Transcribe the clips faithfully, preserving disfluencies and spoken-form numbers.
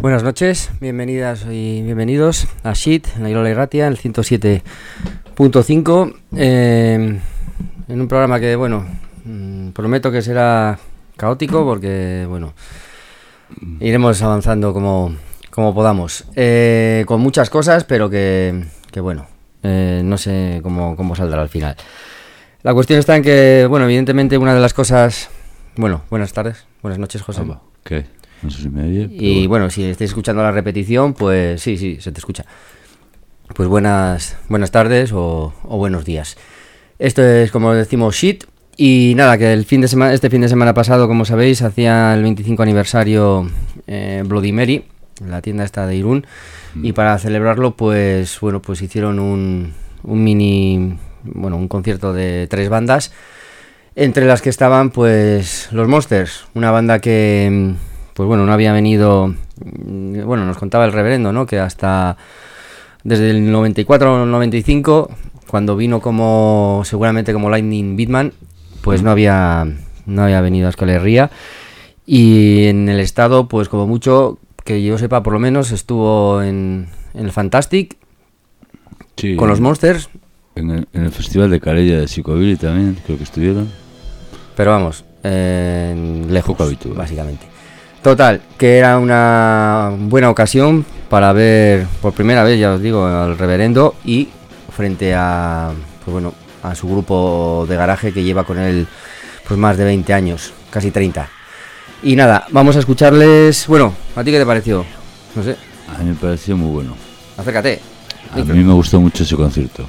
Buenas noches, bienvenidas y bienvenidos a Shit, en la Irola Irratia, el ciento siete punto cinco, eh, en un programa que, bueno, mmm, prometo que será caótico porque, bueno, iremos avanzando como, como podamos, eh, con muchas cosas, pero que, que bueno, eh, no sé cómo, cómo saldrá al final. La cuestión está en que, bueno, evidentemente una de las cosas... Bueno, buenas tardes, buenas noches, José. ¿Qué? No sé si me oye. Y bueno. bueno, si estáis escuchando la repetición, pues sí, sí, se te escucha. Pues buenas buenas tardes o, o buenos días. Esto es, como decimos, Shit. Y nada, que el fin de semana, este fin de semana pasado, como sabéis, hacía el veinticinco aniversario eh, Bloody Mary, la tienda esta de Irún. Mm. Y para celebrarlo, pues bueno, pues hicieron un, un mini, bueno, un concierto de tres bandas, entre las que estaban, pues, los Monsters, una banda que... Pues bueno, no había venido, bueno, nos contaba el reverendo, ¿no? Que hasta desde el noventa y cuatro o noventa y cinco, cuando vino como, seguramente como Lightning Beatman, pues no había, no había venido a Euskal Herria. Y en el estado, pues como mucho, que yo sepa, por lo menos, estuvo en, en el Fantastic, sí, con los Monsters. En el, en el Festival de Calella de Psicobilly también, creo que estuvieron. Pero vamos, eh, lejos, básicamente. Total, que era una buena ocasión para ver por primera vez, ya os digo, al reverendo y frente a, pues bueno, a su grupo de garaje que lleva con él pues más de veinte años, casi treinta. Y nada, vamos a escucharles. Bueno, ¿a ti qué te pareció? No sé. A mí me pareció muy bueno. Acércate. A mí me gustó mucho ese concierto.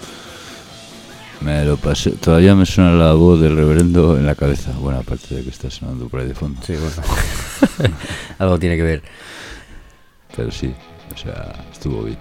Me lo pasé, todavía me suena la voz del reverendo en la cabeza. Bueno, aparte de que está sonando por ahí de fondo. Sí, bueno. Algo tiene que ver. Pero sí, o sea, estuvo bien.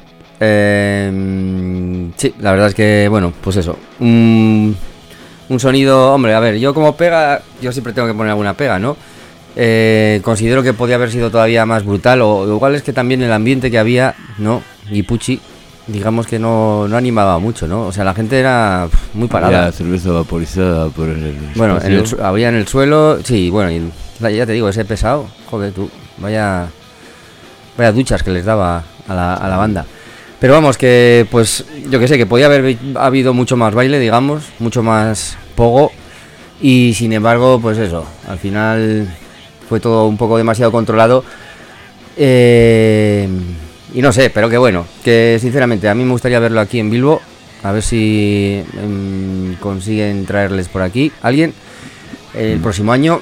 Eh, sí, la verdad es que, bueno, pues eso. Un, un sonido, hombre, a ver, yo como pega, yo siempre tengo que poner alguna pega, ¿no? Eh, considero que podía haber sido todavía más brutal, o igual es que también el ambiente que había, ¿no? Guipuchi, digamos que no, no animaba mucho, ¿no? O sea, la gente era muy parada. Había cerveza vaporizada por el Bueno, en el, había en el suelo, sí, bueno, y ya te digo, ese pesado, joder tú, vaya vaya duchas que les daba a la, a la banda. Pero vamos, que pues yo que sé, que podía haber habido mucho más baile, digamos, mucho más pogo, y sin embargo, pues eso, al final fue todo un poco demasiado controlado. Eh... Y no sé, pero que bueno, que sinceramente a mí me gustaría verlo aquí en Bilbo, a ver si um, consiguen traerles por aquí alguien el próximo año.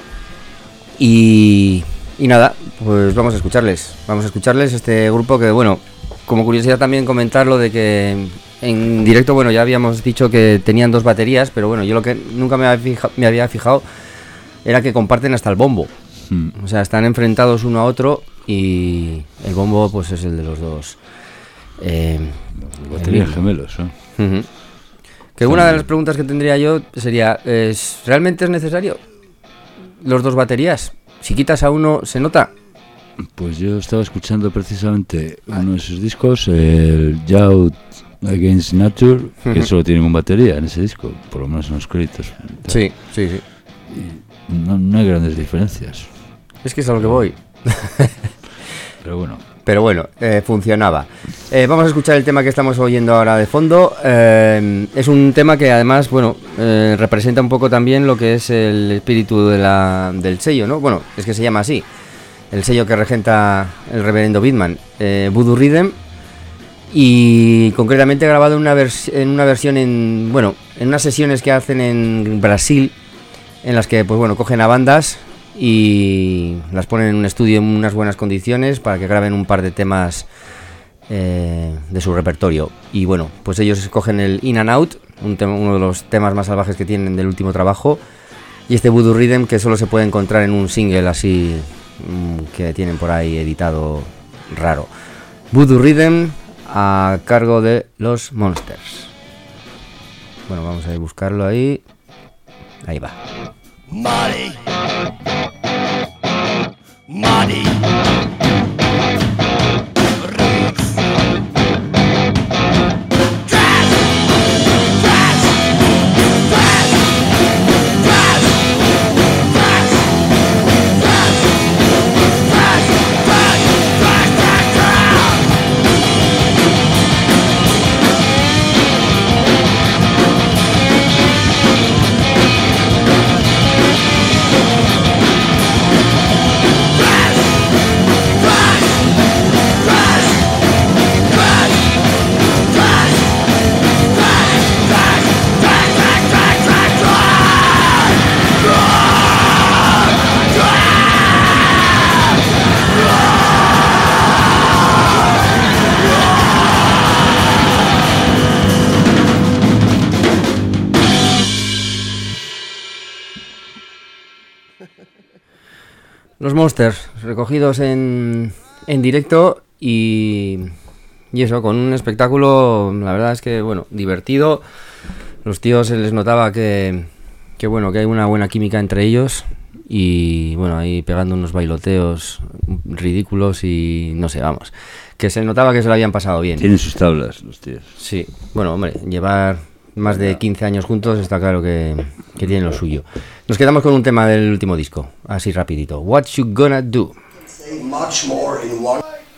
Y, y nada, pues vamos a escucharles, vamos a escucharles este grupo que, bueno, como curiosidad también comentar lo de que en directo, bueno, ya habíamos dicho que tenían dos baterías, pero bueno, yo lo que nunca me había fijado, me había fijado era que comparten hasta el bombo. O sea, están enfrentados uno a otro y el bombo pues es el de los dos. Eh, Baterías gemelos, ¿eh? Uh-huh. Que una de las preguntas que tendría yo sería, ¿es, ¿realmente es necesario los dos baterías? Si quitas a uno, ¿se nota? Pues yo estaba escuchando precisamente ah. uno de sus discos, el Youth Against Nature, uh-huh. que solo tiene una batería en ese disco, por lo menos en los créditos. Sí, sí, sí. Y no, no hay grandes diferencias. Es que es a lo que voy. Pero bueno. Pero bueno, eh, funcionaba. Eh, vamos a escuchar el tema que estamos oyendo ahora de fondo. Eh, es un tema que además, bueno, eh, representa un poco también lo que es el espíritu de la, del sello, ¿no? Bueno, es que se llama así. El sello que regenta el reverendo Beatman, eh, Voodoo Rhythm. Y concretamente grabado en una, vers- en una versión en, bueno, en unas sesiones que hacen en Brasil, en las que, pues bueno, cogen a bandas y las ponen en un estudio en unas buenas condiciones para que graben un par de temas eh, de su repertorio. Y bueno, pues ellos escogen el In and Out, un tema, uno de los temas más salvajes que tienen del último trabajo, y este Voodoo Rhythm, que solo se puede encontrar en un single así mmm, que tienen por ahí editado raro. Voodoo Rhythm a cargo de los Monsters. Bueno, vamos a buscarlo ahí. Ahí va. Money, money, roots, trash, trash, trash, trash, trash, trash, trash, trash, trash, Los Monsters, recogidos en, en directo y, y eso, con un espectáculo, la verdad es que, bueno, divertido. Los tíos se les notaba que, que, bueno, que hay una buena química entre ellos y, bueno, ahí pegando unos bailoteos ridículos y, no sé, vamos, que se notaba que se lo habían pasado bien. Tienen sus tablas los tíos. Sí, bueno, hombre, llevar más de quince años juntos está claro que, que tienen lo suyo. Nos quedamos con un tema del último disco, así rapidito. What You Gonna Do. Much more in one.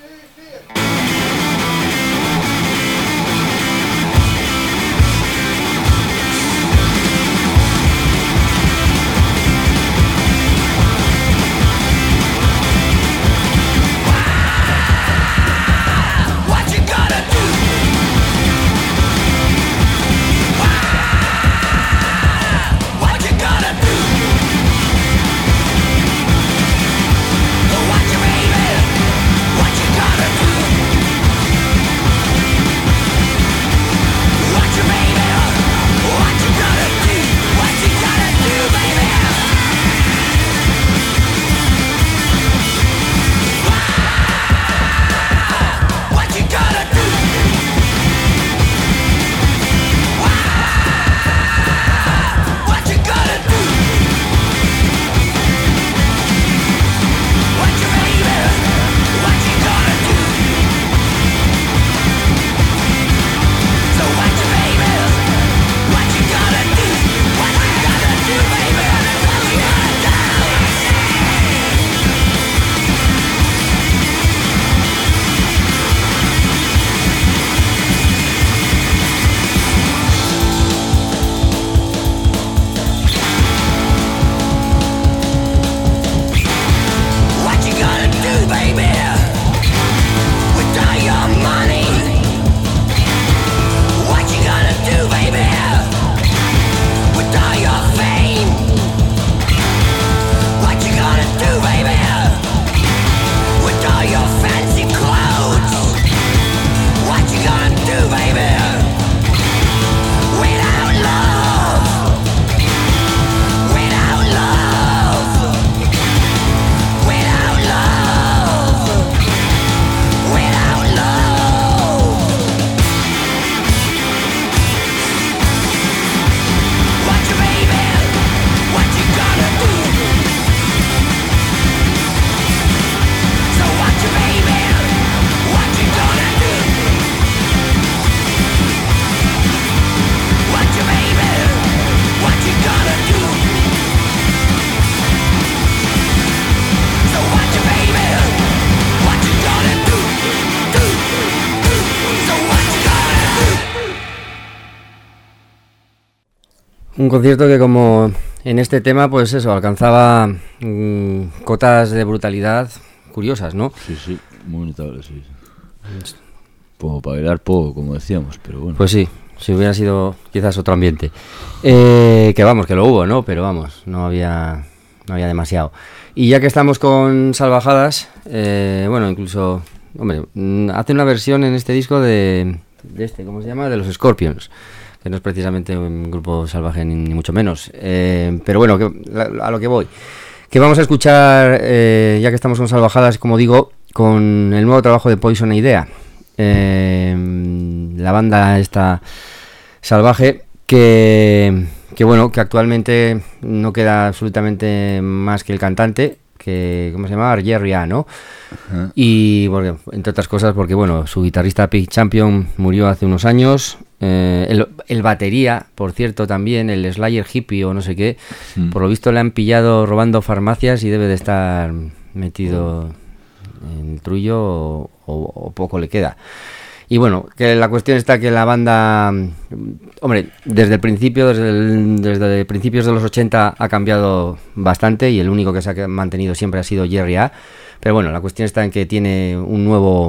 Un concierto que, como en este tema, pues eso, alcanzaba mmm, cotas de brutalidad curiosas, ¿no? Sí, sí, muy notable, sí. Como para bailar poco, como decíamos, pero bueno. Pues sí, si hubiera sido quizás otro ambiente. Eh, que vamos, que lo hubo, ¿no? Pero vamos, no había, no había demasiado. Y ya que estamos con Salvajadas, eh, bueno, incluso, hombre, hace una versión en este disco de, de este, ¿cómo se llama? De los Scorpions, que no es precisamente un grupo salvaje ni, ni mucho menos. Eh, pero bueno, que, la, a lo que voy. Que vamos a escuchar, eh, ya que estamos con Salvajadas, como digo, con el nuevo trabajo de Poison Idea. Eh, la banda esta salvaje que, que bueno, que actualmente no queda absolutamente más que el cantante, que ¿cómo se llama? Jerry A, ¿no? Uh-huh. Y porque, entre otras cosas porque bueno, su guitarrista Pete Champion murió hace unos años. Eh, el, el batería, por cierto, también, el Slayer hippie o no sé qué, mm. por lo visto le han pillado robando farmacias y debe de estar metido mm. en el trullo o, o, o poco le queda. Y bueno, que la cuestión está que la banda, hombre, desde el principio, desde, el, desde principios de los ochenta ha cambiado bastante y el único que se ha mantenido siempre ha sido Jerry A. Pero bueno, la cuestión está en que tiene un nuevo,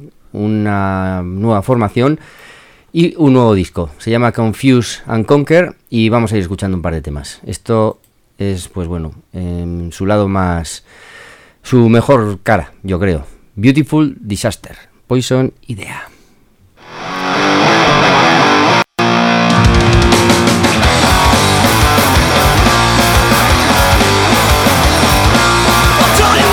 una nueva formación y un nuevo disco. Se llama Confuse and Conquer y vamos a ir escuchando un par de temas. Esto es, pues bueno, eh, su lado más, su mejor cara, yo creo. Beautiful Disaster, Poison Idea. Don't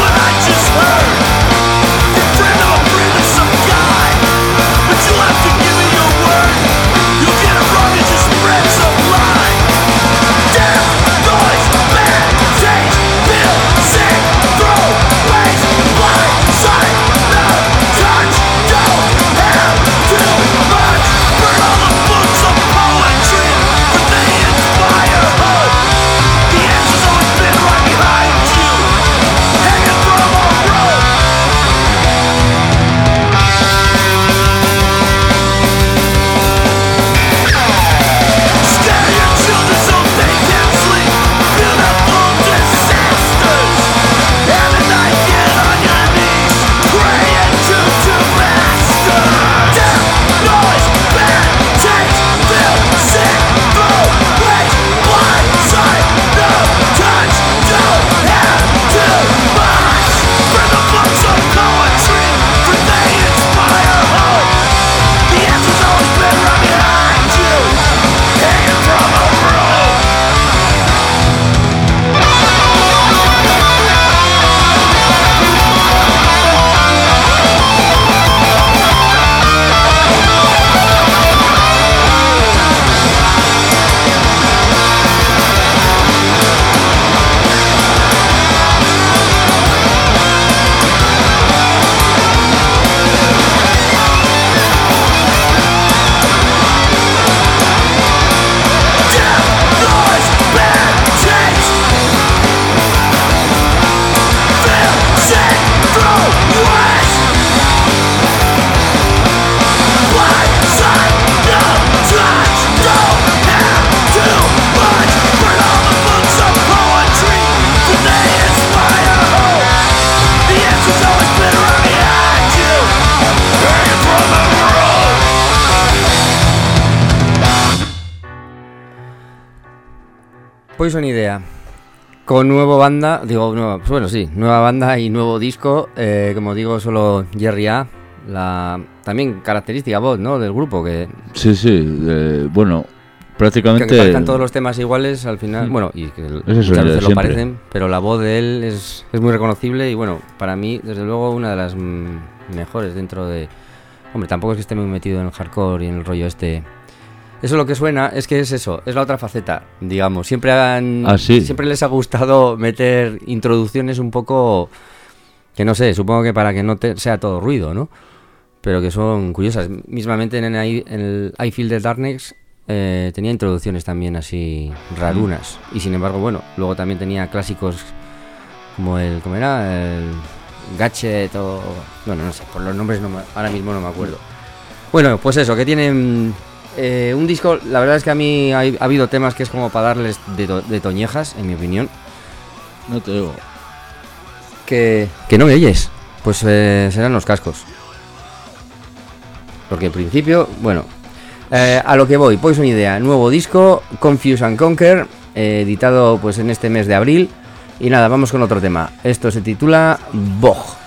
Poison Idea. Con nueva banda, digo, nueva, pues bueno, sí, nueva banda y nuevo disco. Eh, como digo, solo Jerry A. La también característica voz, ¿no? Del grupo que. Sí, sí, eh, bueno, prácticamente. Que parezcan todos los temas iguales al final. Bueno, y que Eso muchas es de veces lo siempre. parecen, pero la voz de él es, es muy reconocible y bueno, para mí, desde luego, una de las mm, mejores dentro de. Hombre, tampoco es que esté muy metido en el hardcore y en el rollo este. Eso lo que suena es que es eso, es la otra faceta, digamos. Siempre han, Ah, sí. siempre les ha gustado meter introducciones un poco, que no sé, supongo que para que no te, sea todo ruido, ¿no? Pero que son curiosas. Mismamente en, el, en el I Feel the Darkness eh, tenía introducciones también así rarunas. Y sin embargo, bueno, luego también tenía clásicos como el, ¿cómo era? El Gadget o... Bueno, no sé, por los nombres no me, ahora mismo no me acuerdo. Bueno, pues eso, que tienen... Eh, un disco, la verdad es que a mí ha, ha habido temas que es como para darles de, to, de toñejas, en mi opinión. No te digo. Que, que no me oyes. Pues eh, serán los cascos. Porque en principio, bueno, eh, a lo que voy, Poison Idea, nuevo disco, Confuse and Conquer, eh, editado pues en este mes de abril. Y nada, vamos con otro tema. Esto se titula Bog.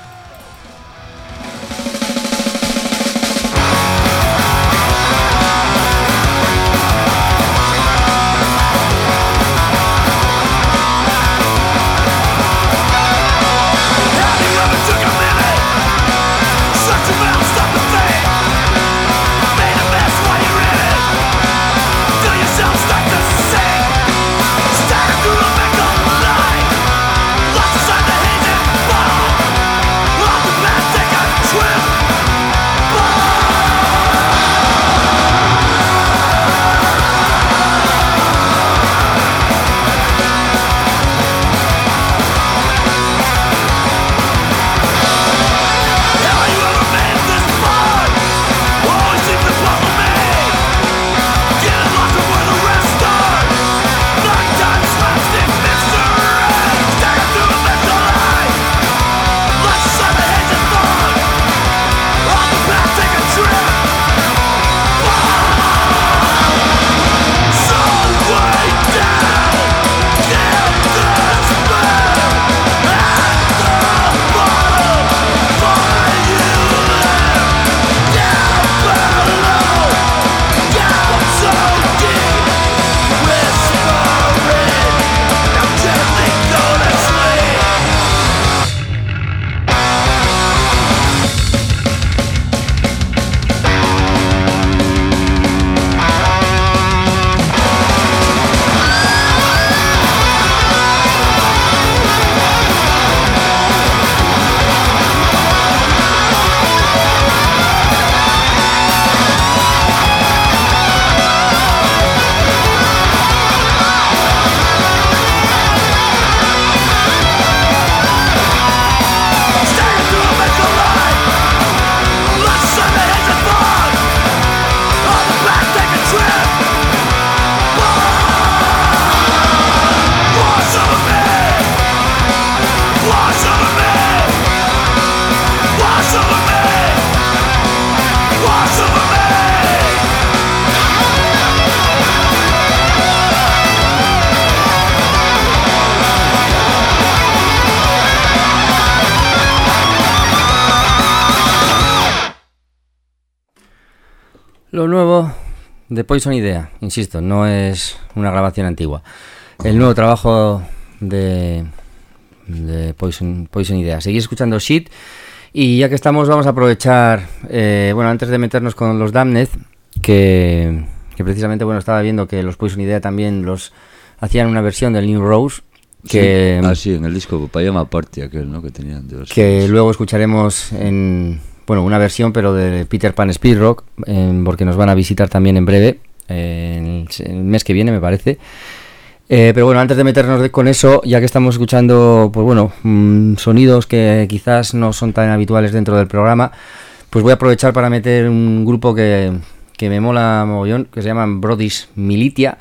Lo nuevo de Poison Idea, insisto, no es una grabación antigua. El nuevo trabajo de, de Poison, Poison Idea. Seguís escuchando Shit y ya que estamos vamos a aprovechar, eh, bueno, antes de meternos con los Damned, que, que precisamente, bueno, estaba viendo que los Poison Idea también los hacían una versión del New Rose. Que, sí. Ah, sí, en el disco Payama Party aquel, ¿no? Que tenían de los que fans. luego escucharemos en... Bueno, una versión, pero de Peter Pan Speed Rock, eh, porque nos van a visitar también en breve, eh, en el, el mes que viene, me parece. Eh, pero bueno, antes de meternos de, con eso, ya que estamos escuchando, pues bueno, mmm, sonidos que quizás no son tan habituales dentro del programa, pues voy a aprovechar para meter un grupo que, que me mola mogollón, que se llaman Brody's Militia,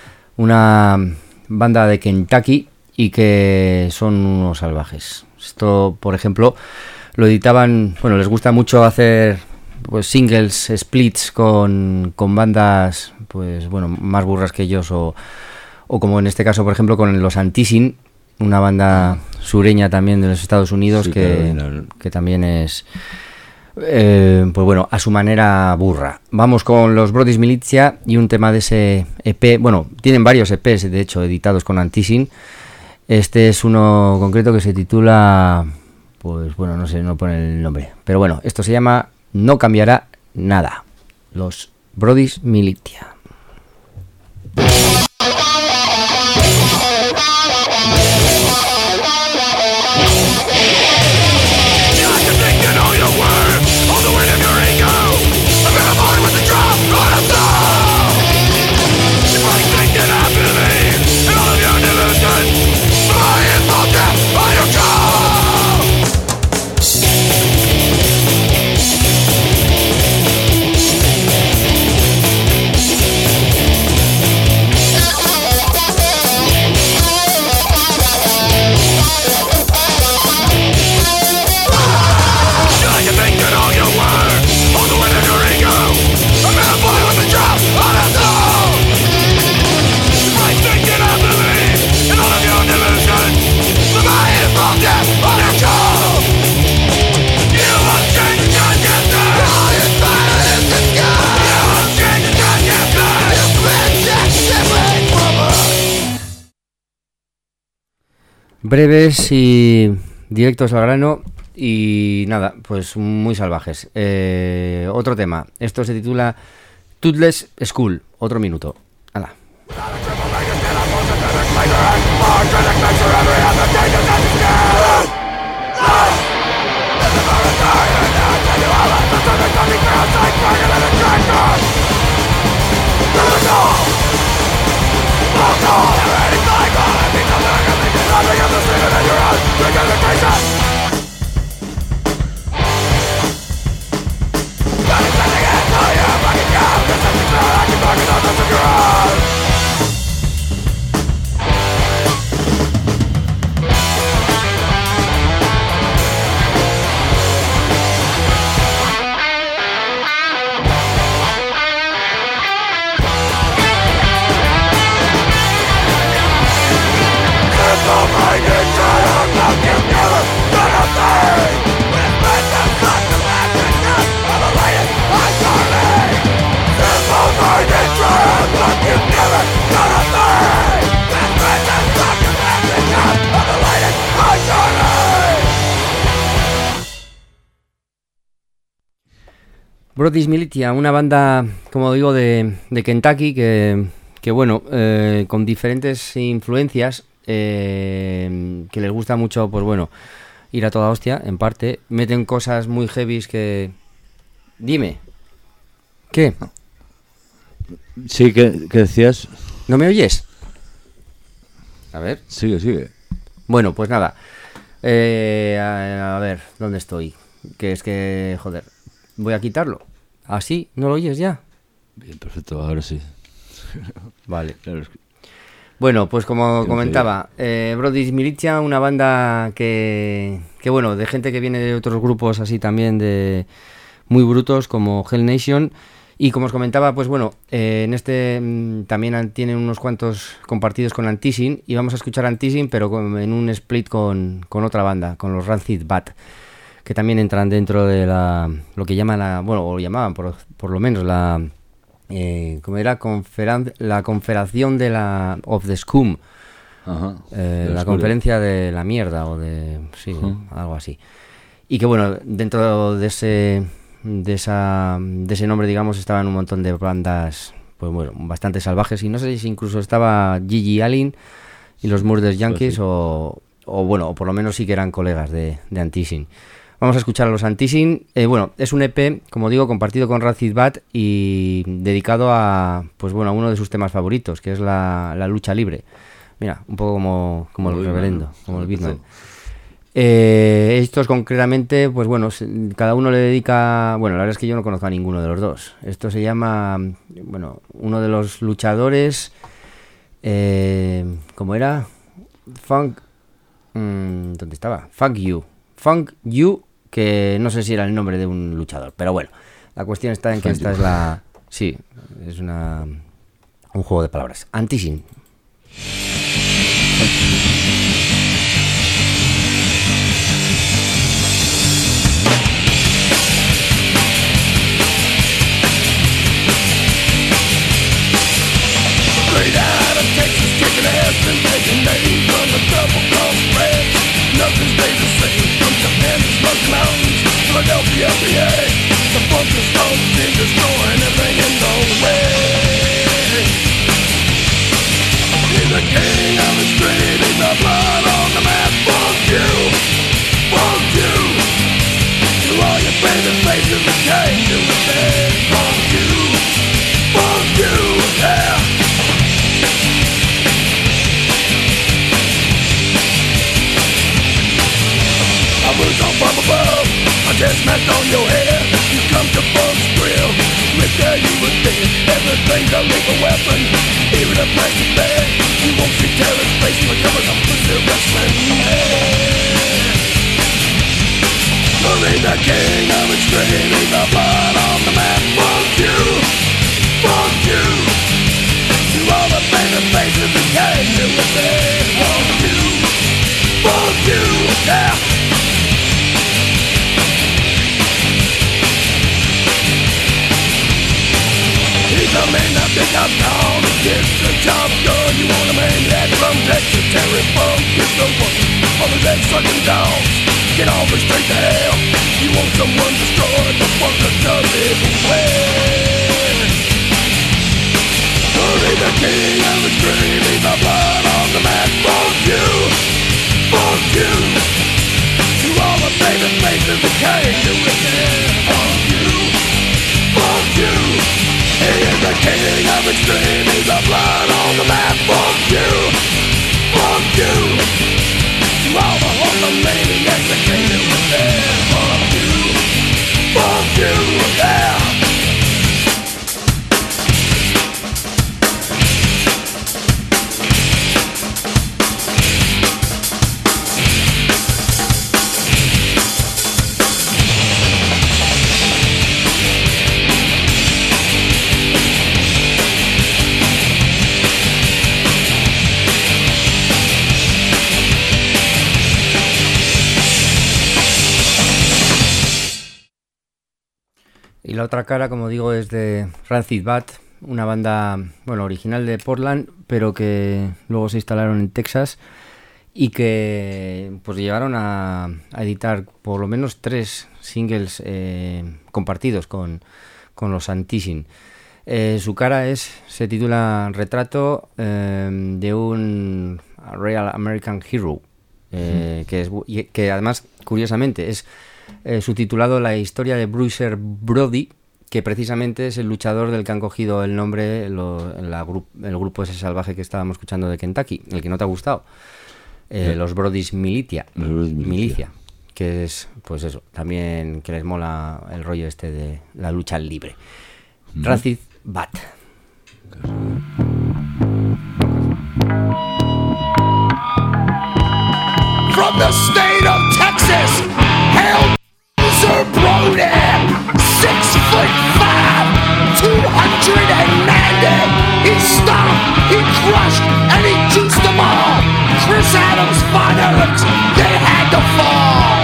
una banda de Kentucky y que son unos salvajes. Esto, por ejemplo, lo editaban, bueno, les gusta mucho hacer pues singles, splits con, con bandas, pues bueno, más burras que ellos o, o como en este caso, por ejemplo, con los Antisin, una banda sureña también de los Estados Unidos, Sí, que, claro, que también es, eh, pues bueno, a su manera burra. Vamos con los Brothers Militia y un tema de ese E P, bueno, tienen varios E Pes, de hecho, editados con Antisin. Este es uno concreto que se titula, pues bueno, no sé, no pone el nombre, pero bueno, esto se llama No Cambiará Nada, los Brothers Militia. Breves y directos al grano y nada, pues muy salvajes. Eh, otro tema, esto se titula Toothless School, otro minuto. ¡Hala! Brothers Militia, una banda, como digo, de, de Kentucky que, que bueno, eh, con diferentes influencias, eh, que les gusta mucho, pues bueno, ir a toda hostia, en parte. Meten cosas muy heavies que... Dime. ¿Qué? Sí, ¿qué, qué decías? ¿No me oyes? A ver. Sigue, sigue. Bueno, pues nada. Eh, a, a ver, ¿dónde estoy? Que es que, joder, voy a quitarlo. ¿Así? ¿No lo oyes ya? Bien, perfecto, ahora sí. Vale. Claro, es que... Bueno, pues como Creo comentaba, eh, Brothers Militia, una banda que, que, bueno, de gente que viene de otros grupos así también de muy brutos como Hell Nation. Y como os comentaba, pues bueno, eh, en este mmm, también han, tienen unos cuantos compartidos con Antisin. Y vamos a escuchar Antisin, pero con, en un split con, con otra banda, con los Rancid Bat, que también entran dentro de la lo que llaman la, bueno, o llamaban por, por lo menos la... Eh, como era Conferan- la confederación de la of the Scum, Ajá, eh, la la escuela. conferencia de la mierda o de sí, Ujú. algo así. Y que bueno, dentro de ese de esa de ese nombre, digamos, estaban un montón de bandas, pues bueno, bastante salvajes, y no sé si incluso estaba Gigi Allen y los Murder Yankees, sí. o, o bueno, o por lo menos sí que eran colegas de, de Antisin. Vamos a escuchar a los Antisin. Eh, bueno, es un E P, como digo, compartido con Rancid Bat y dedicado a, pues bueno, a uno de sus temas favoritos, que es la, la lucha libre. Mira, un poco como, como el Muy reverendo, bueno. como el Bitman. Eh, estos concretamente, pues bueno, se- cada uno le dedica... Bueno, la verdad es que yo no conozco a ninguno de los dos. Esto se llama, bueno, uno de los luchadores, eh, ¿cómo era? Funk... mm, ¿Dónde estaba? Funk You. Funk You, que no sé si era el nombre de un luchador, pero bueno, la cuestión está en que Funk esta You. es la... Sí, es una un juego de palabras. Antisin. Straight out of Texas, kicking ass and taking names from the double cross ranch. Nothing stays the same from Japan to Smoky Mountains, Philadelphia, P A. The funk is strong, been destroying everything in the way. He's the king of the street, he's the blood on the map. Fuck you, fuck you. To all your favorite faces that came to the bed. Fuck you, fuck you, yeah. I rose up from above, I just smacked on your head. You come to Funk's Grill, with there you would think everything's a lethal weapon, even a plastic bag. You won't see Terrence face when it covers up with the wrestling head. Well, he's the king of extreme, he's the blood on the map. Fuck you, fuck you. To all the famous faces that came to the bed. Fuck you, fuck you, yeah. He's a man that think I'm down. It's the job done. You want a man that from Texas, Terry Funk is the one. All the legs sucking down. Get off and straight to hell. You want someone destroyed, the funk of the living way. Oh, he's the king of the stream. He's the blood on the map. Fuck you, fuck you. To all the famous faces that came to his head. Fuck you, fuck you. He is the king of extreme, he's the blood on the map. Fuck you, fuck you. To all the hoodlum maniacs that came to his head. Fuck you, fuck you, yeah. Y la otra cara, como digo, es de Rancid Bat, una banda, bueno, original de Portland, pero que luego se instalaron en Texas y que pues llegaron a, a editar por lo menos tres singles eh, compartidos con, con los Antisin. Eh, su cara es, se titula Retrato eh, de un Real American Hero, eh, mm. que, es, que además, curiosamente, es eh, subtitulado La historia de Bruiser Brody, que precisamente es el luchador del que han cogido el nombre lo, la gru- el grupo ese salvaje que estábamos escuchando de Kentucky, el que no te ha gustado, eh, los Brodys Militia, Los Brodys Militia, Milicia, que es, pues eso, también que les mola el rollo este de la lucha libre. Mm. Rancid Bat. From the state of Texas, hail Bruiser Brody, six foot five, two hundred ninety. He stomped, he crushed, and he juiced them all. Chris Adams, Von Erichs, they had to fall.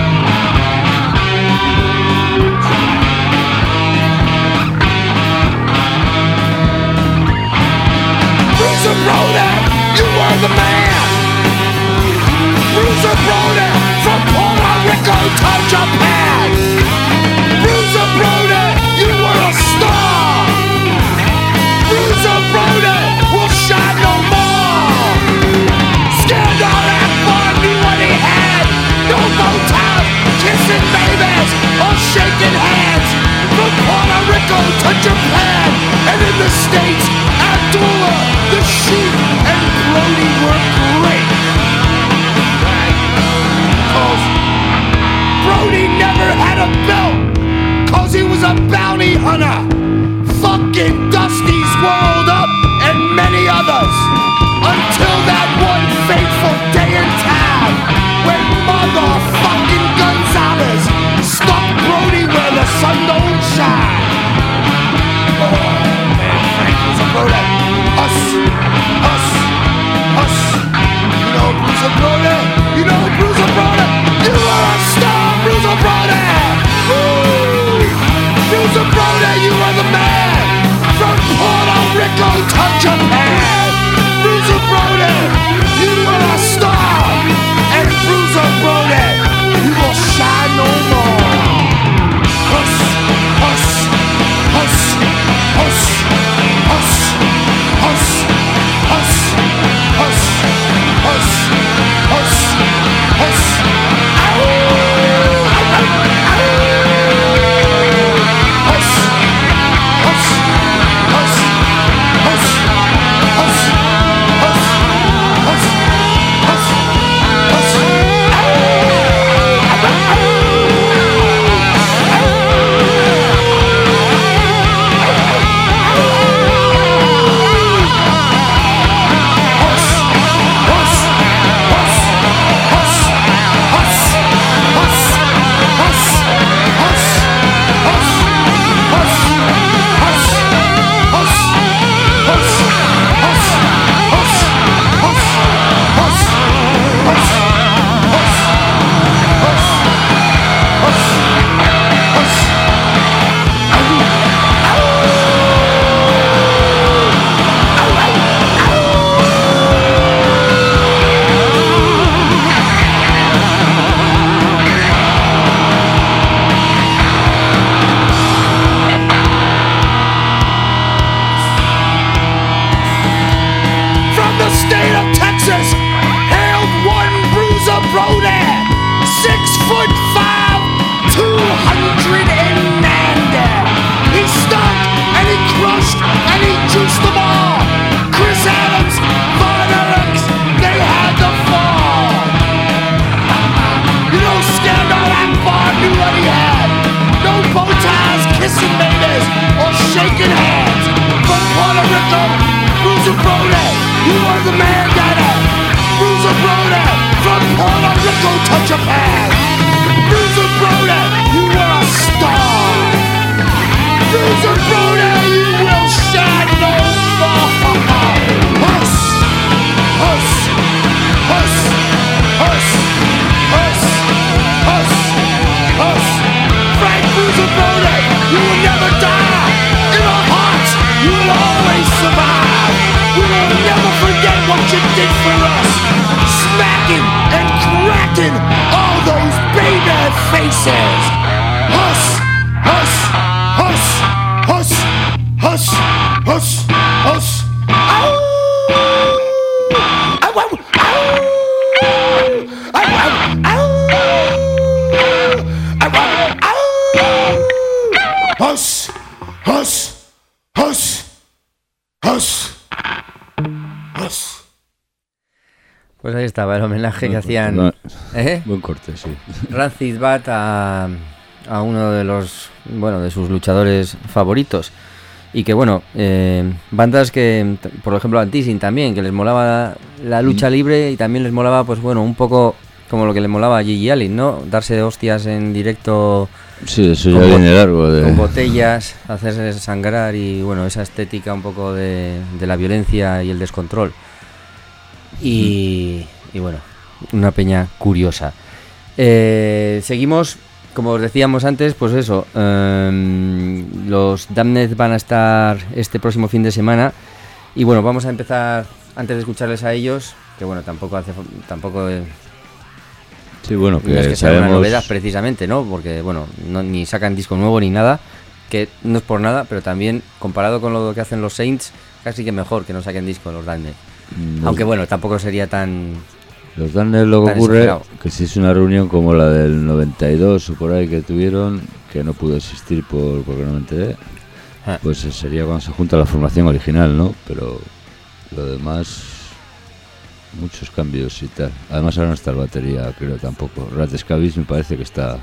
Bruiser Brody, you were the man. Bruiser Brody, from Puerto Rico to Japan. Bruiser Brody, you were a star. Bruiser Brody will shine no more. Scandal Akbar knew what he had. No Motown, kissing babies or shaking hands. From Puerto Rico to Japan, and in the States, Abdullah, the Sheik, and Brody were great. Cause Brody never had a belt, cause he was a bounty hunter. Fucking Dusty's World Up and many others. Until that one fateful day in town, when motherfucking Gonzalez stuck Brody where the sun don't shine. Oh man, Frank was a Brody. Us, us, Jericho, Bruiser Brody, you are the man, daddy. Bruiser Brody, from Puerto Rico to Japan. Bruiser Brody, you are a star. Bruiser Brody, you will shine no more. Huss, huss, huss, huss, huss, huss, huss. Frank Bruiser Brody, you will never die. In our hearts, you will always survive. We will never forget what you did for us. Smacking and cracking all those baby faces. Huss, huss, huss, huss, huss, huss, huss. Ow! Ow, ow, ow! Ow, ow, ow! Ow, ow, ow! Huss, huss, huss, huss, huss. Pues ahí estaba el homenaje que hacían No, ¿eh? Buen corte, sí. Rancid Bat a, a uno de los, bueno, de sus luchadores favoritos. Y que bueno, eh, bandas que, por ejemplo, Antisin también, que les molaba la, la lucha libre y también les molaba, pues bueno, un poco como lo que le molaba a Gigi Allin, ¿no? Darse de hostias en directo. Sí, eso ya con viene bot- largo. De... Con botellas, hacerse sangrar y bueno, esa estética un poco de, de la violencia y el descontrol. Y, y bueno, una peña curiosa. Eh, seguimos, como os decíamos antes, pues eso, eh, los Damned van a estar este próximo fin de semana. Y bueno, vamos a empezar, antes de escucharles a ellos, que bueno, tampoco hace tampoco eh, Sí, bueno, que, no es que sea una sabemos... novedad precisamente, ¿no? Porque, bueno, no, ni sacan disco nuevo ni nada, que no es por nada, pero también, comparado con lo que hacen los Saints, casi que mejor que no saquen disco los Damned. Los, Aunque, bueno, tampoco sería tan... los Damned lo que tan ocurre, exagerado. que si es una reunión como la del noventa y dos o por ahí que tuvieron, que no pudo existir por, porque no me enteré, Ah. pues sería cuando se junta la formación original, ¿no? Pero lo demás... muchos cambios y tal. Además ahora no está el batería, creo tampoco. Rat Scabies me parece que está...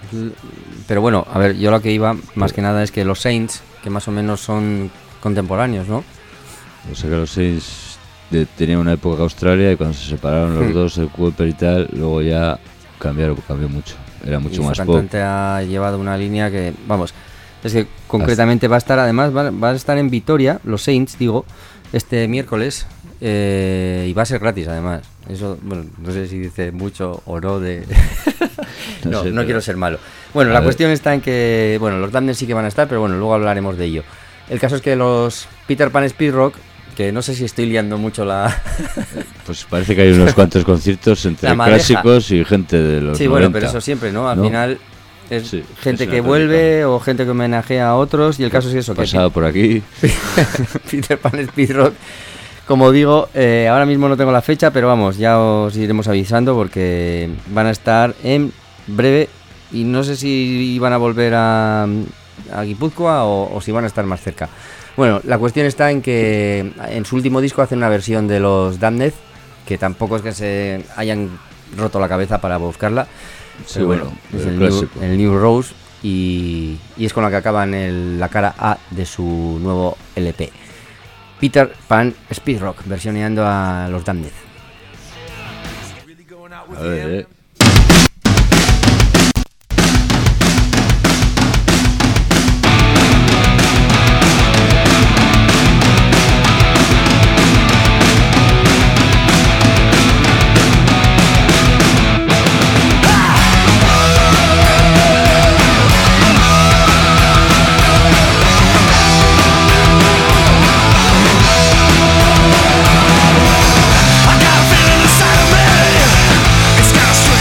Pero bueno, a ver, yo lo que iba más que nada es que los Saints, que más o menos son contemporáneos, ¿no? O sea que los seis de, tenían una época Australia y cuando se separaron los Hmm. dos, el Cooper y tal, luego ya cambiaron, cambió mucho. Era mucho y más ese pop. cantante ha llevado una línea que, vamos, es que concretamente va a estar, además, va, va a estar en Vitoria, los Saints, digo, este miércoles, eh, y va a ser gratis, además. Eso, bueno, no sé si dice mucho o no de... No no, sé, no pero- quiero ser malo. Bueno, A la ver. cuestión está en que, bueno, los Damned sí que van a estar, pero bueno, luego hablaremos de ello. El caso es que los Peter Pan Speed Rock, que no sé si estoy liando mucho la... Pues parece que hay unos cuantos conciertos entre La madeja. clásicos y gente de los Sí, bueno, noventa. pero eso siempre, ¿no? Al ¿no? final es Sí, gente es que una vuelve o gente que homenajea a otros, y el caso es eso, que Pasado por aquí. Peter Pan Speed Rock, como digo, eh, ahora mismo no tengo la fecha, pero vamos, ya os iremos avisando porque van a estar en breve y no sé si van a volver a, a Guipúzcoa o, o si van a estar más cerca. Bueno, la cuestión está en que en su último disco hacen una versión de los Damned, que tampoco es que se hayan roto la cabeza para buscarla. Sí, Pero bueno, bueno, es el el New, clásico. el New Rose y, y es con la que acaban el- la cara A de su nuevo L P. Peter Pan Speed Rock, versioneando a los Damned. A ver, eh. I got a feeling inside of me. It's got a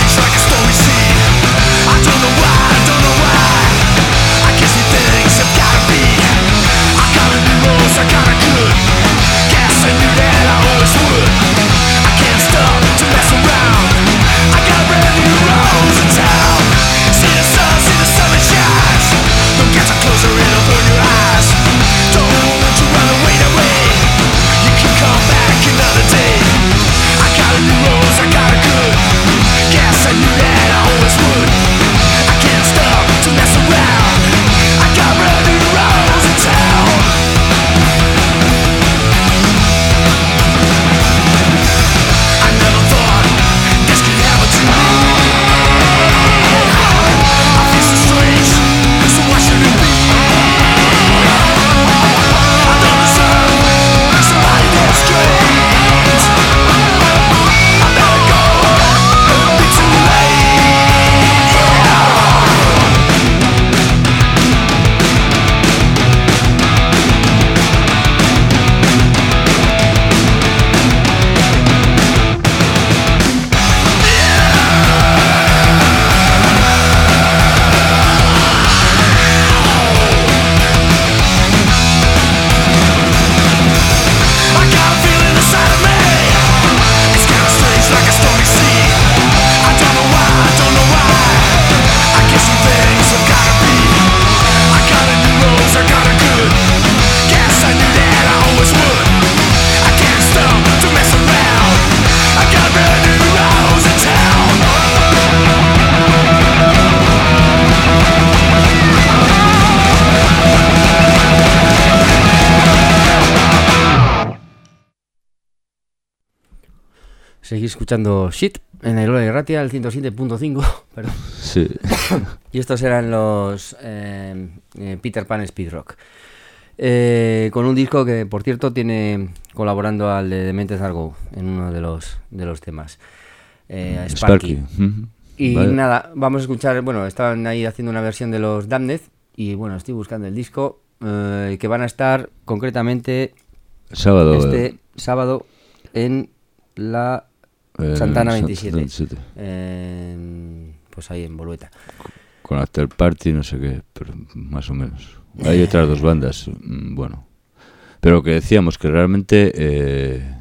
Seguís escuchando Shit en el Ola Irratia, el ciento siete punto cinco, perdón. Sí. Y estos eran los eh, eh, Peter Pan Speed Rock. Eh, con un disco que, por cierto, tiene colaborando al de Dementes Argo en uno de los, de los temas. Eh, Sparky. Sparky. Mm-hmm. Y vale. nada, vamos a escuchar, bueno, estaban ahí haciendo una versión de los Damned y bueno, estoy buscando el disco eh, que van a estar concretamente Sábado. este eh, sábado en la eh, Santana Sant- veintisiete, veintisiete. Eh, pues ahí en Bolueta. Con After Party, no sé qué, pero más o menos. Hay otras dos bandas, mm, bueno. Pero que decíamos que realmente eh,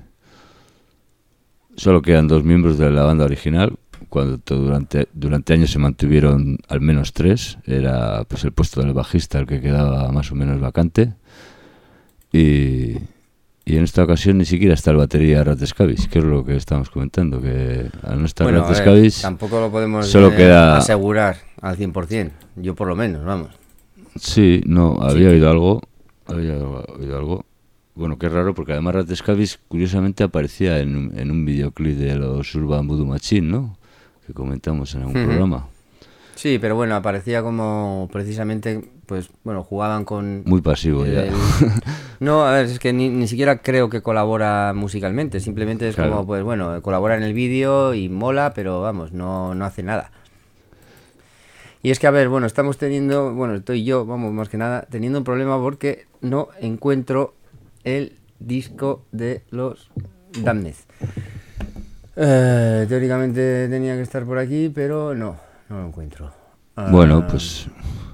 solo quedan dos miembros de la banda original, cuando to- durante durante años se mantuvieron al menos tres. Era pues el puesto del bajista el que quedaba más o menos vacante. Y, y en esta ocasión ni siquiera está el batería Ratescavis, que es lo que estamos comentando, que al no estar Bueno, a ver, Ratescavis tampoco lo podemos solo eh, queda- asegurar al cien por ciento, yo por lo menos, vamos. sí, no, Sí. había oído algo, había oído algo. Bueno, qué raro, porque además Ratescavis curiosamente aparecía en, un- en un videoclip de los Urban Voodoo Machine, ¿no? Que comentamos en algún Ujú. programa. Sí, pero bueno, aparecía como precisamente, pues bueno, jugaban con... Muy pasivo ya. el- No, a ver, es que ni, ni siquiera creo que colabora musicalmente, simplemente es Claro. como, pues bueno, colabora en el vídeo y mola, pero vamos, no, no hace nada. Y es que, a ver, bueno, estamos teniendo, bueno, estoy yo, vamos, más que nada, teniendo un problema porque no encuentro el disco de los Damned. Eh, teóricamente tenía que estar por aquí, pero no, no lo encuentro. Bueno, Ah, pues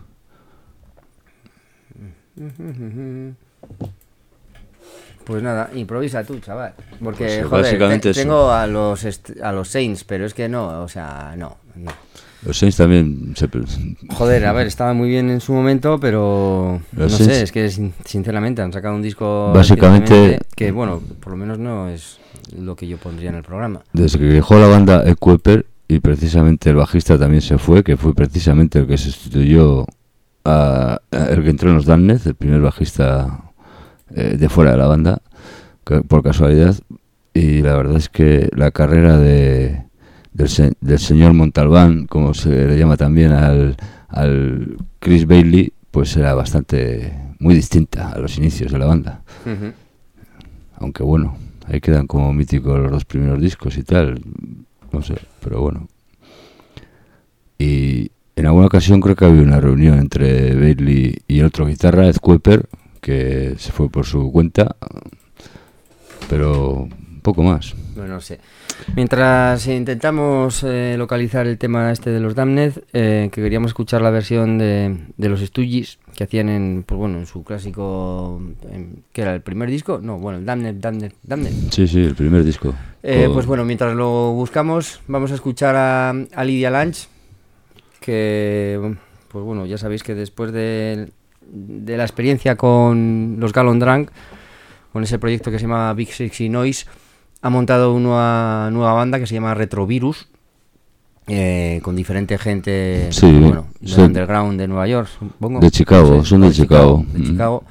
Pues nada, improvisa tú, chaval. Porque, Pues, eh, joder, básicamente te- eso. tengo a los est- a los Saints, pero es que no, o sea, no, no. los Saints también se... Joder, a ver, estaba muy bien en su momento, pero Los no Saints- sé, es que sin- sinceramente han sacado un disco Básicamente- recientemente que, bueno, por lo menos no es lo que yo pondría en el programa. Desde que dejó la banda Ed Kuepper, y precisamente el bajista también se fue, que fue precisamente el que sustituyó a, a el que entró en los Damned, el primer bajista eh, de fuera de la banda, que- por casualidad. Y la verdad es que la carrera de del, se- del señor Montalbán, como se le llama también al, al Chris Bailey, pues era bastante muy distinta a los inicios de la banda. Ujú. Aunque bueno, ahí quedan como míticos los dos primeros discos y tal, no sé, pero bueno. Y en alguna ocasión creo que había una reunión entre Bailey y el otro guitarra, Ed Kuepper, que se fue por su cuenta, pero poco más. Bueno, no sé. Mientras intentamos eh, localizar el tema este de los Damned, eh, que queríamos escuchar la versión de, de los Stooges que hacían en, pues bueno, en su clásico, en- ¿qué era? ¿El primer disco? No, bueno, el Damned, Damned, Damned. Sí, sí, el primer disco. Eh, Con- pues bueno, mientras lo buscamos, vamos a escuchar a, a Lydia Lunch, que, pues bueno, ya sabéis que después de, de la experiencia con los Gallon Drunk, con ese proyecto que se llama Big Sexy Noise, ha montado una nueva banda que se llama Retrovirus, eh, con diferente gente, Sí, bueno, del sí. underground de Nueva York, supongo. De Chicago, No sé, son de o Chicago. de Mm. Chicago.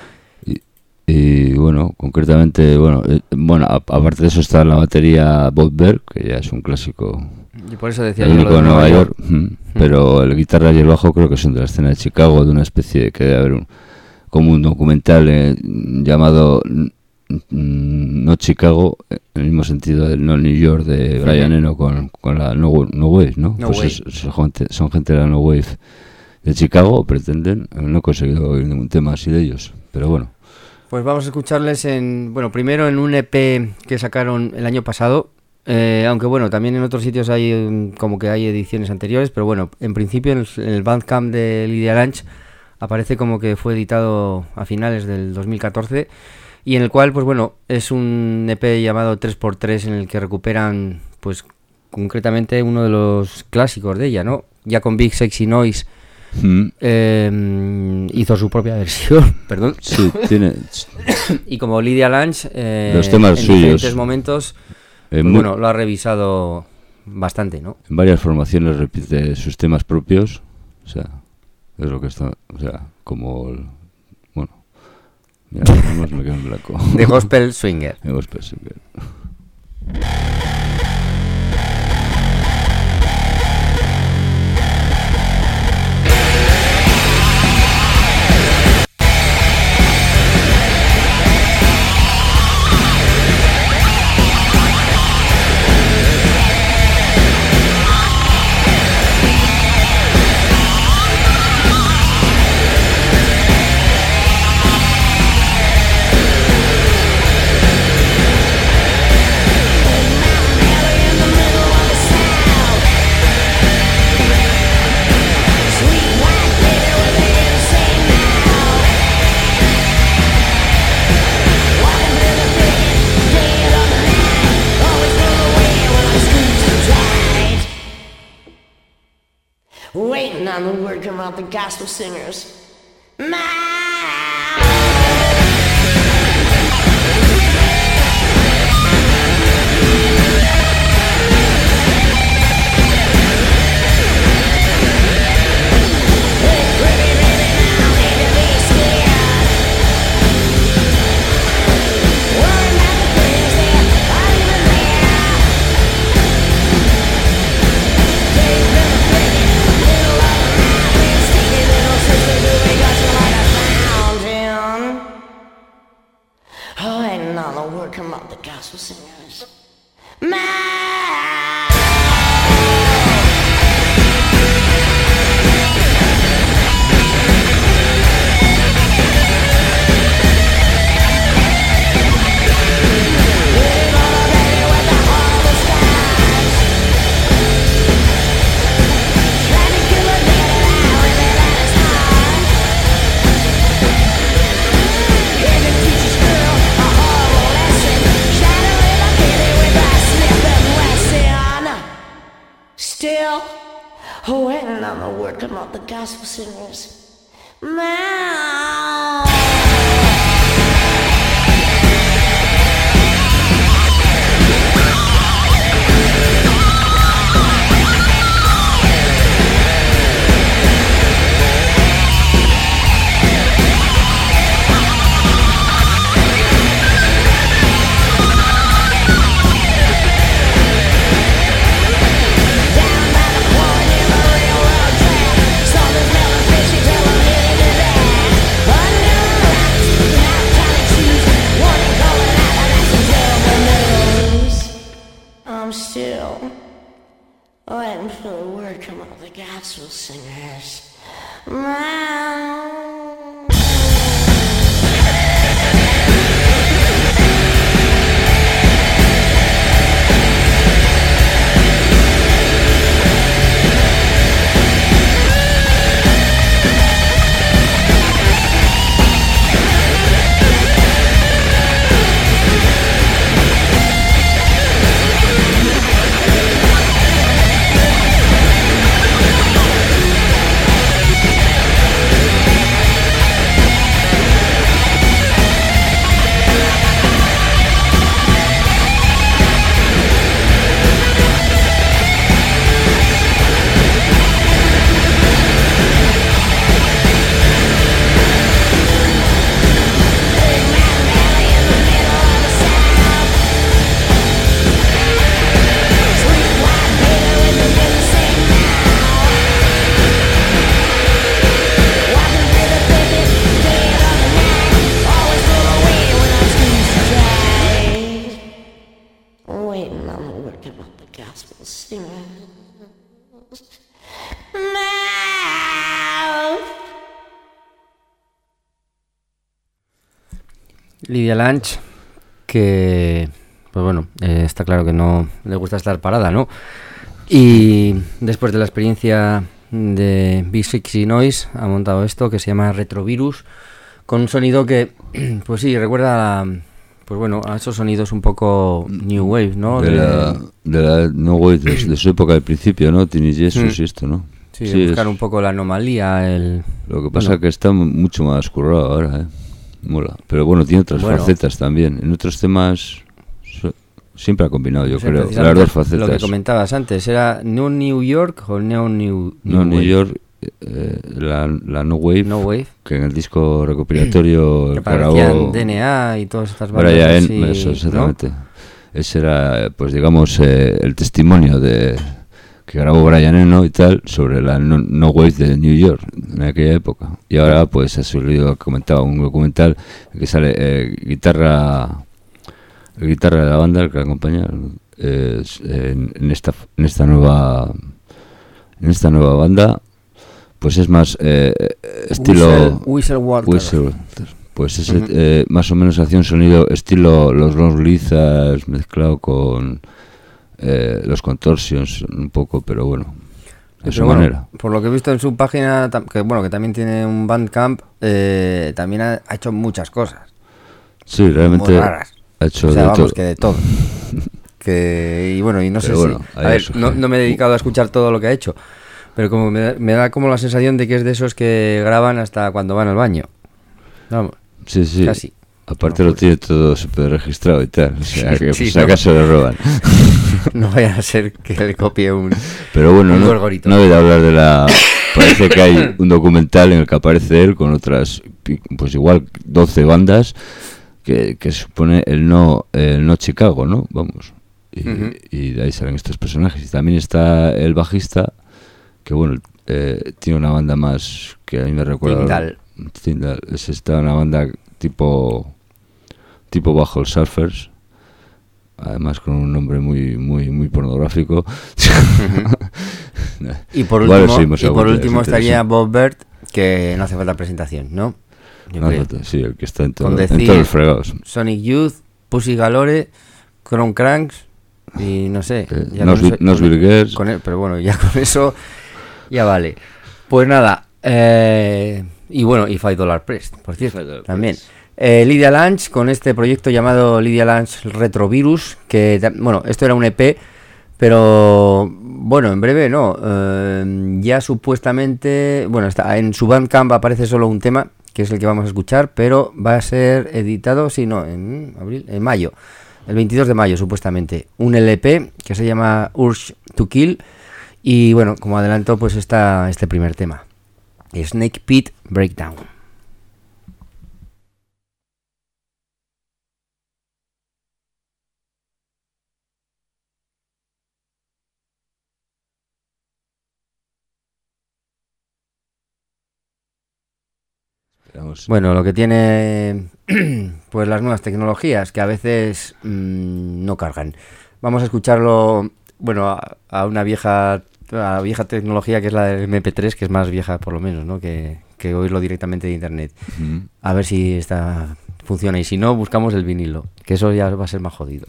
Y bueno, concretamente, bueno, eh, bueno, a- aparte de eso está la batería Bob Berg, que ya es un clásico, Y por eso decía el yo lo único de de Nueva York, mm, pero el guitarra y el bajo creo que son de la escena de Chicago, de una especie de, que debe haber un, como un documental eh, llamado mm, mm, No Chicago, en el mismo sentido del No New York de Brian Ujú. Eno con, con la No, no Wave, ¿no? No pues Wave. es- son, gente, son gente de la No Wave de Chicago, pretenden, no he conseguido oír ningún tema así de ellos, pero bueno. Pues vamos a escucharles en, bueno, primero en un E P que sacaron el año pasado, eh, aunque bueno, también en otros sitios hay um, como que hay ediciones anteriores, pero bueno, en principio en el, en el Bandcamp de Lydia Lunch aparece como que fue editado a finales del dos mil catorce y en el cual, pues bueno, es un E P llamado tres por tres en el que recuperan, pues concretamente uno de los clásicos de ella, ¿no? Ya con Big Sexy Noise Mm, eh, hizo su propia versión, perdón. sí, tiene... Y como Lydia Lunch, eh, Los temas en suyos. diferentes momentos, eh, pues muy- bueno, lo ha revisado bastante, ¿no? En varias formaciones repite sus temas propios, o sea, es lo que está, o sea, como, el- bueno, mira, vamos, me quedo en blanco. De Gospel Swinger. De gospel, sí, que- on the word come out the gospel singers. My come out the gospel singers. My oh, waiting on the word come out the gospel singers. Meow. Still waiting for the word come out the gospel singers. Meow. Lydia Lunch, que pues bueno, eh, está claro que no le gusta estar parada, ¿no? Y después de la experiencia de B seis y Noise ha montado esto que se llama Retrovirus, con un sonido que pues sí, recuerda a, pues bueno, a esos sonidos un poco New Wave, ¿no? De, de la, de la New Wave, de, de su época del principio, ¿no? Tiny Jesus mm. y esto, ¿no? Sí, sí, buscar es, un poco la anomalía, el... Lo que pasa es bueno. que está mucho más currado ahora, ¿eh? Mola. Pero bueno, tiene otras bueno. facetas también. En otros temas so, siempre ha combinado, yo sí, creo, las dos facetas. Lo que comentabas antes, ¿era New New York o New New, New No, New Wave? York, eh, la, la No Wave, no Wave, que en el disco recopilatorio que grabó D N A y todas estas bandas. Brian, así, eso, exactamente. ¿No? Ese era, pues digamos, eh, el testimonio de que grabó Brian Eno y tal sobre la No, no Wave de New York en aquella época. Y ahora pues ha salido, comentaba, un documental que sale eh, guitarra el guitarra de la banda, el que la acompaña eh, en, en esta en esta nueva en esta nueva banda, pues es más eh, estilo Whistle Water. Whistle, pues es uh-huh. eh, más o menos hacía un sonido estilo los Los Lizards mezclado con Eh, los Contortions un poco, pero bueno, de su bueno, manera. Por lo que he visto en su página, que bueno, que también tiene un Bandcamp, eh, también ha, ha hecho muchas cosas. Sí, realmente muy raras. Ha hecho o sea, de vamos, todo. que de todo. que y bueno, y no pero sé bueno, si, a ver, no, no me he dedicado a escuchar todo lo que ha hecho, Pero como me da, me da como la sensación de que es de esos que graban hasta cuando van al baño. Vamos. Sí, sí. Casi. Aparte no, lo pues... tiene todo súper registrado y tal. O sea, que sí, pues, no. acaso le roban. No vaya a ser que le copie un. Pero bueno, un no, gorgorito. no voy a hablar de la. Parece que hay un documental en el que aparece él con otras, pues igual doce bandas que, que supone el no, el no Chicago, ¿no? Vamos. Y, uh-huh. y de ahí salen estos personajes. Y también está el bajista, que bueno, eh, tiene una banda más que a mí me recuerda. Tyndall. Tyndall. Es esta una banda tipo tipo bajo el Surfers, además con un nombre muy muy muy pornográfico. Uh-huh. Y por Igual último, sí, y por último es estaría Bob Bert, que no hace falta presentación, ¿no? Yo no, creo. sí, el que está en, todo, decir, en todos los fregados. Sonic Youth, Pussy Galore, Chrome Cranks y no sé. Eh, Ya Nos con eso- Nos con- Virguers. con él, pero bueno, ya con eso ya vale. Pues nada, eh, y bueno, y Five Dollar Press, por cierto, Five Dollar también. Press. Eh, Lydia Lunch con este proyecto llamado Lydia Lunch Retrovirus, que ta- bueno, esto era un E P, pero bueno, en breve no, eh, ya supuestamente, bueno, está en su Bandcamp aparece solo un tema, que es el que vamos a escuchar, pero va a ser editado, sí, no, en abril, en mayo, el veintidós de mayo supuestamente, un L P que se llama Urge to Kill, y bueno, como adelanto, pues está este primer tema, Snake Pit Breakdown. Vamos. Bueno, lo que tiene pues las nuevas tecnologías que a veces mmm, no cargan. Vamos a escucharlo, bueno, a, a una vieja a la vieja tecnología que es la del eme pe tres, que es más vieja por lo menos, ¿no? Que, que oírlo directamente de internet. Uh-huh. A ver si esta funciona y si no, buscamos el vinilo, que eso ya va a ser más jodido.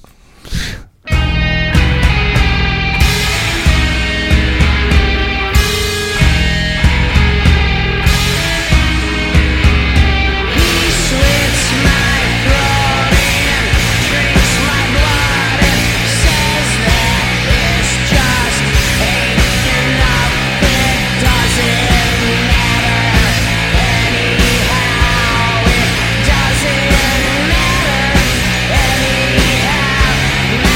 Doesn't matter anyhow.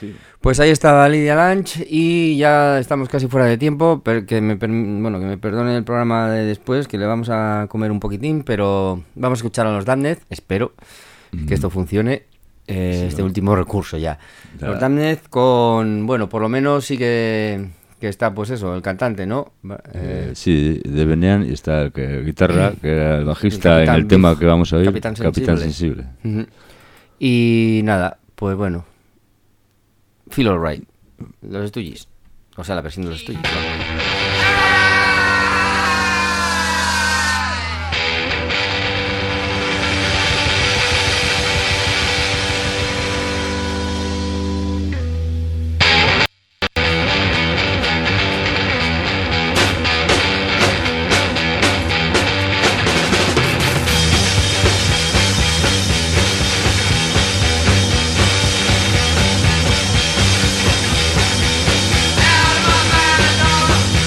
sí. Pues ahí estaba Lydia Lunch y ya estamos casi fuera de tiempo, pero que me, per- bueno, que me perdone el programa de después, que le vamos a comer un poquitín, pero vamos a escuchar a los Damned, espero Mm. que esto funcione, eh, Sí, este no. último recurso ya. Ya. Los Damned con, bueno, por lo menos sí que, que está, pues eso, el cantante, ¿no? Va- Eh, eh, sí, de Benian y está el que, guitarra, que era el bajista El en Capitán el tema Biff, que vamos a oír, Capitán Capitán Sensible. Sensible. Ujú. Y nada, pues bueno, Feel Alright, los Stooges, o sea, la versión de los Stooges. ¿no? Out of my mind,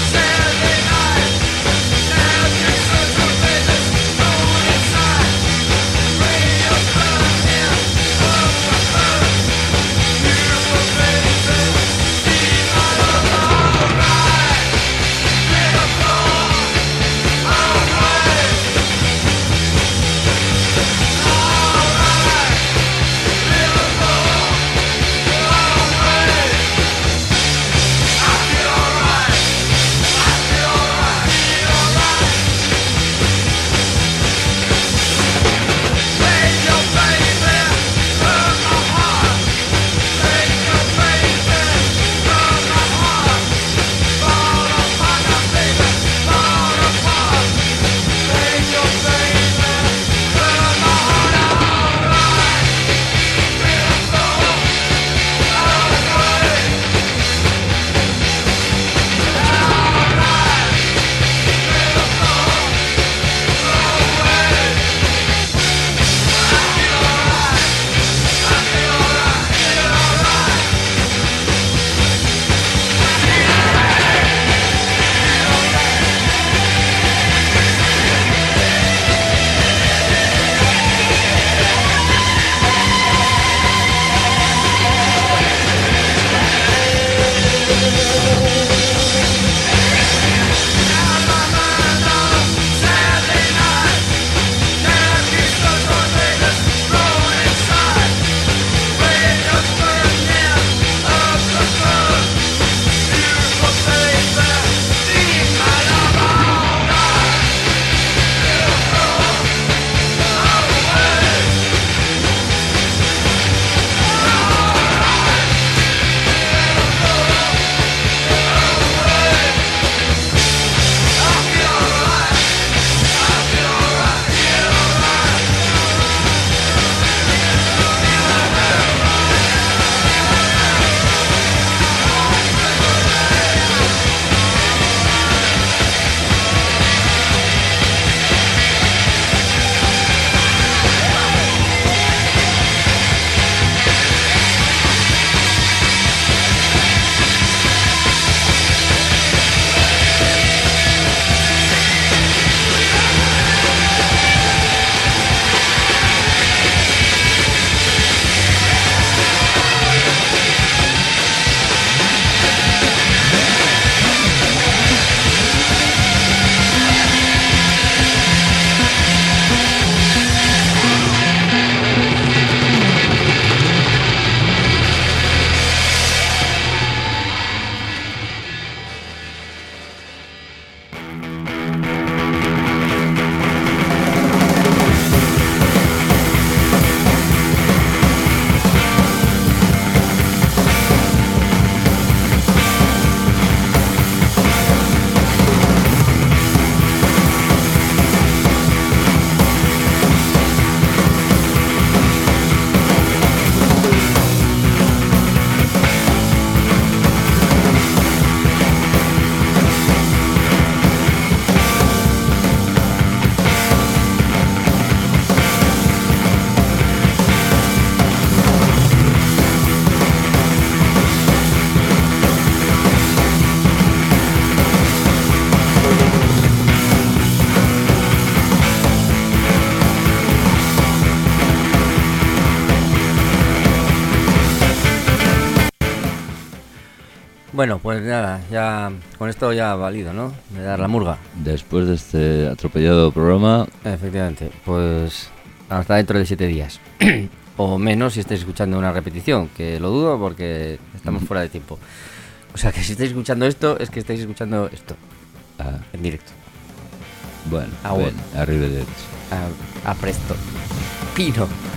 Bueno, pues nada, ya con esto ya ha valido, ¿no? De dar la murga. Después de este atropellado programa... Efectivamente, pues hasta dentro de siete días. O menos si estáis escuchando una repetición, que lo dudo porque estamos fuera de tiempo. O sea que si estáis escuchando esto, es que estáis escuchando esto. Ah, en directo. Bueno, Ah, ven, bueno. arrivederci. A, a presto. Pino.